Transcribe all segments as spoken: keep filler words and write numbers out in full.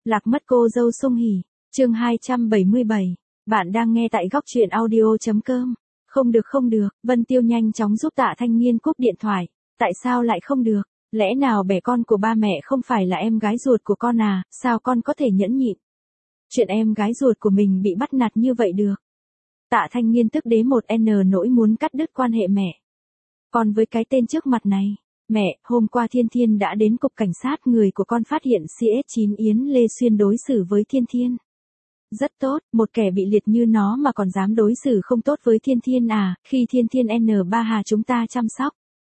Lạc mất cô dâu Sung Hỉ, chương hai trăm bảy mươi bảy. Bạn đang nghe tại góc truyện audio.com. Không được không được, Vân Tiêu nhanh chóng giúp Tạ Thanh Nghiên cúp điện thoại. Tại sao lại không được? Lẽ nào bẻ con của ba mẹ không phải là em gái ruột của con à, sao con có thể nhẫn nhịn? Chuyện em gái ruột của mình bị bắt nạt như vậy được. Tạ Thanh Nghiên tức đế một n nỗi muốn cắt đứt quan hệ mẹ. Còn với cái tên trước mặt này, mẹ, hôm qua Thiên Thiên đã đến cục cảnh sát, người của con phát hiện xê ét chín Yến Lê Xuyên đối xử với Thiên Thiên rất tốt, một kẻ bị liệt như nó mà còn dám đối xử không tốt với Thiên Thiên à, khi Thiên Thiên N ba Hà chúng ta chăm sóc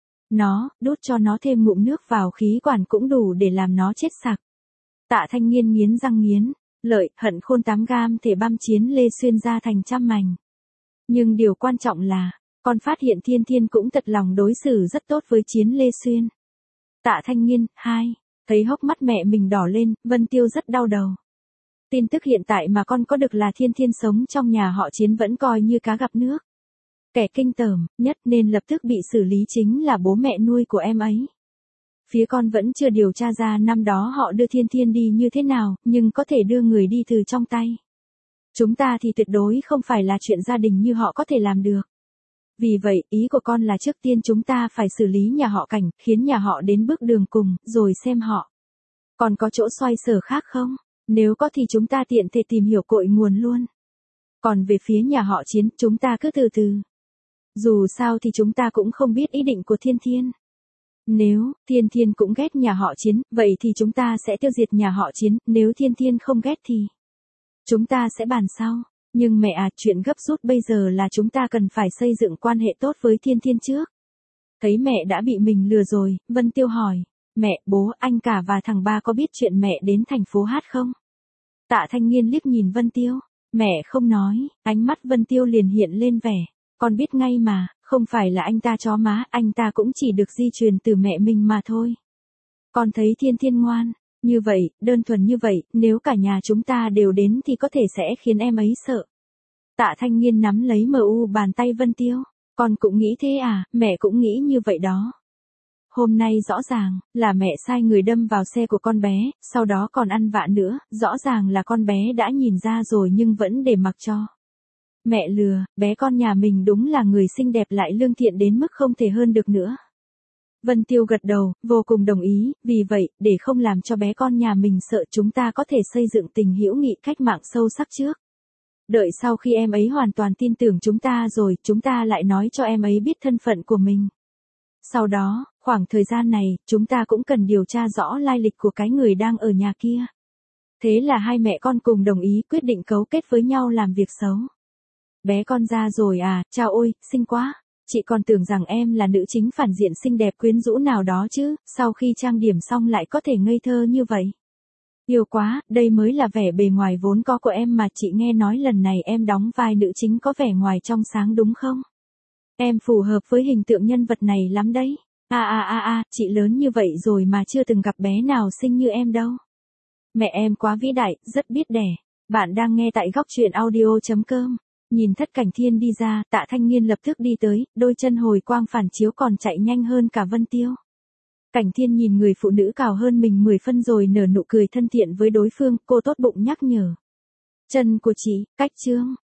nó, đút cho nó thêm ngụm nước vào khí quản cũng đủ để làm nó chết sặc. Tạ Thanh Nghiên nghiến răng nghiến lợi, hận khôn tám gam thể băm Chiến Lê Xuyên ra thành trăm mảnh. Nhưng điều quan trọng là, con phát hiện Thiên Thiên cũng thật lòng đối xử rất tốt với Chiến Lê Xuyên. Tạ Thanh Nghiên, hai, thấy hốc mắt mẹ mình đỏ lên, Vân Tiêu rất đau đầu. Tin tức hiện tại mà con có được là Thiên Thiên sống trong nhà họ Chiến vẫn coi như cá gặp nước. Kẻ kinh tởm nhất nên lập tức bị xử lý chính là bố mẹ nuôi của em ấy. Phía con vẫn chưa điều tra ra năm đó họ đưa Thiên Thiên đi như thế nào, nhưng có thể đưa người đi từ trong tay chúng ta thì tuyệt đối không phải là chuyện gia đình như họ có thể làm được. Vì vậy, ý của con là trước tiên chúng ta phải xử lý nhà họ Cảnh, khiến nhà họ đến bước đường cùng, rồi xem họ còn có chỗ xoay sở khác không? Nếu có thì chúng ta tiện thể tìm hiểu cội nguồn luôn. Còn về phía nhà họ Chiến, chúng ta cứ từ từ. Dù sao thì chúng ta cũng không biết ý định của Thiên Thiên. Nếu Thiên Thiên cũng ghét nhà họ Chiến, vậy thì chúng ta sẽ tiêu diệt nhà họ Chiến, nếu Thiên Thiên không ghét thì chúng ta sẽ bàn sau. Nhưng mẹ à, chuyện gấp rút bây giờ là chúng ta cần phải xây dựng quan hệ tốt với Thiên Thiên trước. Thấy mẹ đã bị mình lừa rồi, Vân Tiêu hỏi, mẹ, bố, anh cả và thằng ba có biết chuyện mẹ đến thành phố hát không? Tạ Thanh Nghiên liếc nhìn Vân Tiêu, mẹ không nói, ánh mắt Vân Tiêu liền hiện lên vẻ, con biết ngay mà, không phải là anh ta chó má, anh ta cũng chỉ được di truyền từ mẹ mình mà thôi. Con thấy Thiên Thiên ngoan như vậy, đơn thuần như vậy, nếu cả nhà chúng ta đều đến thì có thể sẽ khiến em ấy sợ. Tạ Thanh Nghiên nắm lấy mờ u bàn tay Vân Tiêu, con cũng nghĩ thế à, mẹ cũng nghĩ như vậy đó. Hôm nay rõ ràng là mẹ sai người đâm vào xe của con bé, sau đó còn ăn vạ nữa, rõ ràng là con bé đã nhìn ra rồi nhưng vẫn để mặc cho mẹ lừa, bé con nhà mình đúng là người xinh đẹp lại lương thiện đến mức không thể hơn được nữa. Vân Tiêu gật đầu, vô cùng đồng ý, vì vậy, để không làm cho bé con nhà mình sợ, chúng ta có thể xây dựng tình hữu nghị cách mạng sâu sắc trước. Đợi sau khi em ấy hoàn toàn tin tưởng chúng ta rồi, chúng ta lại nói cho em ấy biết thân phận của mình. Sau đó, khoảng thời gian này, chúng ta cũng cần điều tra rõ lai lịch của cái người đang ở nhà kia. Thế là hai mẹ con cùng đồng ý quyết định cấu kết với nhau làm việc xấu. Bé con ra rồi à, chao ôi, xinh quá. Chị còn tưởng rằng em là nữ chính phản diện xinh đẹp quyến rũ nào đó chứ, sau khi trang điểm xong lại có thể ngây thơ như vậy. Yêu quá, đây mới là vẻ bề ngoài vốn có của em mà. Chị nghe nói lần này em đóng vai nữ chính có vẻ ngoài trong sáng đúng không? Em phù hợp với hình tượng nhân vật này lắm đấy. À à à à, chị lớn như vậy rồi mà chưa từng gặp bé nào xinh như em đâu. Mẹ em quá vĩ đại, rất biết đẻ. Bạn đang nghe tại góc truyện audio.com. Nhìn Thất Cảnh Thiên đi ra, Tạ Thanh Nghiên lập tức đi tới, đôi chân hồi quang phản chiếu còn chạy nhanh hơn cả Vân Tiêu. Cảnh Thiên nhìn người phụ nữ cao hơn mình mười phân rồi nở nụ cười thân thiện với đối phương, cô tốt bụng nhắc nhở. Chân của chị, cách trương,